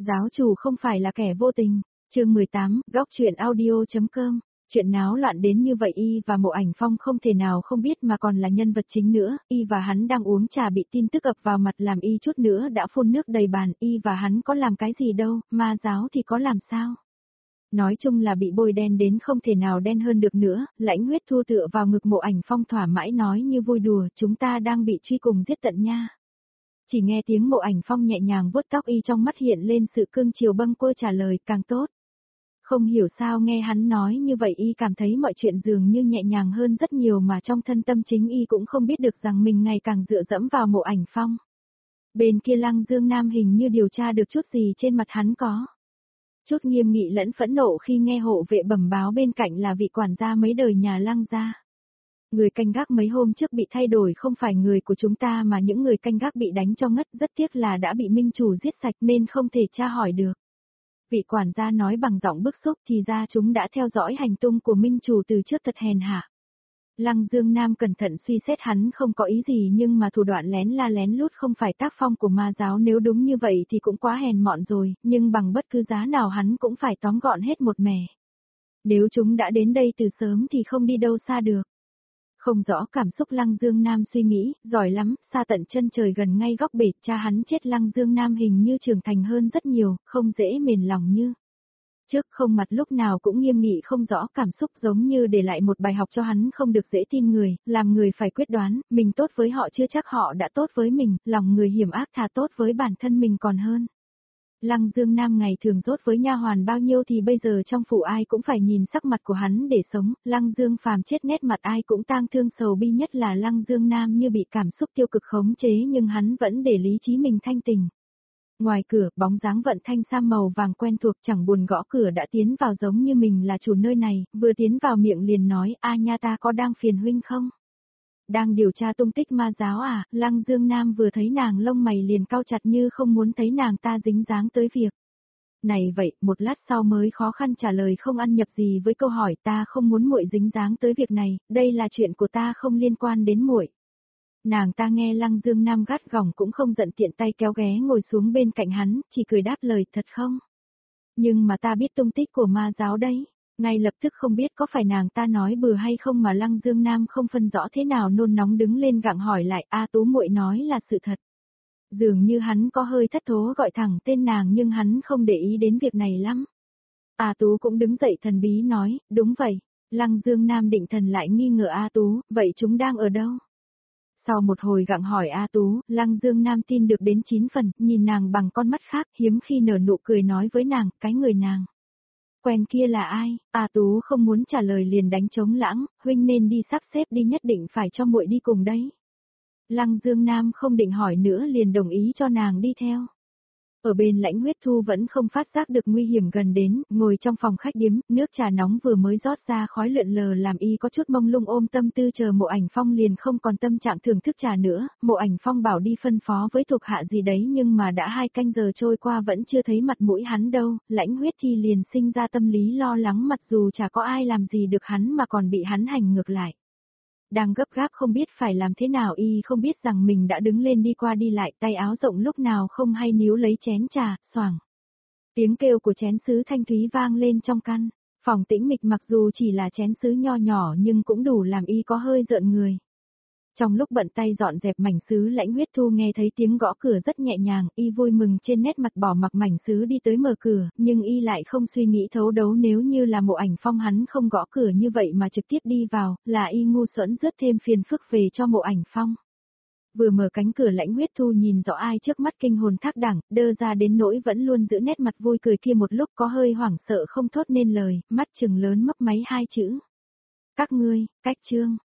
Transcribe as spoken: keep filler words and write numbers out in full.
Giáo chủ không phải là kẻ vô tình. Chương mười tám, góc truyện audio.com. Chuyện náo loạn đến như vậy y và Mộ Ảnh Phong không thể nào không biết mà còn là nhân vật chính nữa, y và hắn đang uống trà bị tin tức ập vào mặt làm y chút nữa đã phun nước đầy bàn, y và hắn có làm cái gì đâu, ma giáo thì có làm sao. Nói chung là bị bôi đen đến không thể nào đen hơn được nữa, Lãnh Huyết Thu tựa vào ngực Mộ Ảnh Phong thỏa mãi nói như vui đùa, chúng ta đang bị truy cùng giết tận nha. Chỉ nghe tiếng Mộ Ảnh Phong nhẹ nhàng vuốt tóc y trong mắt hiện lên sự cương chiều bâng quơ trả lời càng tốt. Không hiểu sao nghe hắn nói như vậy y cảm thấy mọi chuyện dường như nhẹ nhàng hơn rất nhiều mà trong thân tâm chính y cũng không biết được rằng mình ngày càng dựa dẫm vào Mộ Ảnh Phong. Bên kia Lăng Dương Nam hình như điều tra được chút gì trên mặt hắn có. Chút nghiêm nghị lẫn phẫn nộ khi nghe hộ vệ bẩm báo bên cạnh là vị quản gia mấy đời nhà Lăng gia. Người canh gác mấy hôm trước bị thay đổi không phải người của chúng ta mà những người canh gác bị đánh cho ngất, rất tiếc là đã bị minh chủ giết sạch nên không thể tra hỏi được. Vị quản gia nói bằng giọng bức xúc thì ra chúng đã theo dõi hành tung của minh chủ từ trước thật hèn hạ. Lăng Dương Nam cẩn thận suy xét hắn không có ý gì nhưng mà thủ đoạn lén la lén lút không phải tác phong của ma giáo, nếu đúng như vậy thì cũng quá hèn mọn rồi, nhưng bằng bất cứ giá nào hắn cũng phải tóm gọn hết một mẻ. Nếu chúng đã đến đây từ sớm thì không đi đâu xa được. Không rõ cảm xúc Lăng Dương Nam suy nghĩ, giỏi lắm, xa tận chân trời gần ngay góc bể, cha hắn chết Lăng Dương Nam hình như trưởng thành hơn rất nhiều, không dễ mềm lòng như trước, không mặt lúc nào cũng nghiêm nghị không rõ cảm xúc giống như để lại một bài học cho hắn không được dễ tin người, làm người phải quyết đoán, mình tốt với họ chưa chắc họ đã tốt với mình, lòng người hiểm ác thà tốt với bản thân mình còn hơn. Lăng Dương Nam ngày thường rốt với nha hoàn bao nhiêu thì bây giờ trong phủ ai cũng phải nhìn sắc mặt của hắn để sống, Lăng Dương phàm chết nét mặt ai cũng tang thương sầu bi, nhất là Lăng Dương Nam như bị cảm xúc tiêu cực khống chế nhưng hắn vẫn để lý trí mình thanh tỉnh. Ngoài cửa, bóng dáng Vận Thanh Sam màu vàng quen thuộc chẳng buồn gõ cửa đã tiến vào giống như mình là chủ nơi này, vừa tiến vào miệng liền nói, a nha ta có đang phiền huynh không? Đang điều tra tung tích ma giáo à? Lăng Dương Nam vừa thấy nàng lông mày liền cau chặt như không muốn thấy nàng ta dính dáng tới việc này vậy, một lát sau mới khó khăn trả lời không ăn nhập gì với câu hỏi, ta không muốn muội dính dáng tới việc này, đây là chuyện của ta không liên quan đến muội. Nàng ta nghe Lăng Dương Nam gắt gỏng cũng không giận, tiện tay kéo ghé ngồi xuống bên cạnh hắn, chỉ cười đáp lời, thật không? Nhưng mà ta biết tung tích của ma giáo đấy. Ngay lập tức không biết có phải nàng ta nói bừa hay không mà Lăng Dương Nam không phân rõ thế nào nôn nóng đứng lên gặng hỏi lại, a Tú muội nói là sự thật. Dường như hắn có hơi thất thố gọi thẳng tên nàng nhưng hắn không để ý đến việc này lắm. A Tú cũng đứng dậy thần bí nói, đúng vậy. Lăng Dương Nam định thần lại nghi ngờ A Tú, vậy chúng đang ở đâu? Sau một hồi gặng hỏi A Tú, Lăng Dương Nam tin được đến chín phần, nhìn nàng bằng con mắt khác, hiếm khi nở nụ cười nói với nàng, cái người nàng quen kia là ai? A Tú không muốn trả lời liền đánh trống lãng, huynh nên đi sắp xếp đi, nhất định phải cho muội đi cùng đấy. Lăng Dương Nam không định hỏi nữa liền đồng ý cho nàng đi theo. Ở bên Lãnh Huyết Thu vẫn không phát giác được nguy hiểm gần đến, ngồi trong phòng khách điếm, nước trà nóng vừa mới rót ra khói lượn lờ làm y có chút mông lung, ôm tâm tư chờ Mộ Ảnh Phong liền không còn tâm trạng thưởng thức trà nữa. Mộ Ảnh Phong bảo đi phân phó với thuộc hạ gì đấy nhưng mà đã hai canh giờ trôi qua vẫn chưa thấy mặt mũi hắn đâu, Lãnh Huyết Thi liền sinh ra tâm lý lo lắng, mặc dù chả có ai làm gì được hắn mà còn bị hắn hành ngược lại. Đang gấp gáp không biết phải làm thế nào, y không biết rằng mình đã đứng lên đi qua đi lại, tay áo rộng lúc nào không hay níu lấy chén trà, xoảng. Tiếng kêu của chén sứ thanh thúy vang lên trong căn phòng tĩnh mịch, mặc dù chỉ là chén sứ nho nhỏ nhưng cũng đủ làm y có hơi rợn người. Trong lúc bận tay dọn dẹp mảnh sứ, Lãnh Huyết Thu nghe thấy tiếng gõ cửa rất nhẹ nhàng, y vui mừng trên nét mặt bỏ mặc mảnh sứ đi tới mở cửa, nhưng y lại không suy nghĩ thấu đấu nếu như là Mộ Ảnh Phong hắn không gõ cửa như vậy mà trực tiếp đi vào, là y ngu xuẩn rước thêm phiền phức về cho Mộ Ảnh Phong. Vừa mở cánh cửa Lãnh Huyết Thu nhìn rõ ai trước mắt kinh hồn thác đẳng, đơ ra đến nỗi vẫn luôn giữ nét mặt vui cười kia, một lúc có hơi hoảng sợ không thốt nên lời, mắt trừng lớn mấp máy hai chữ. Các ngươi, cách trương.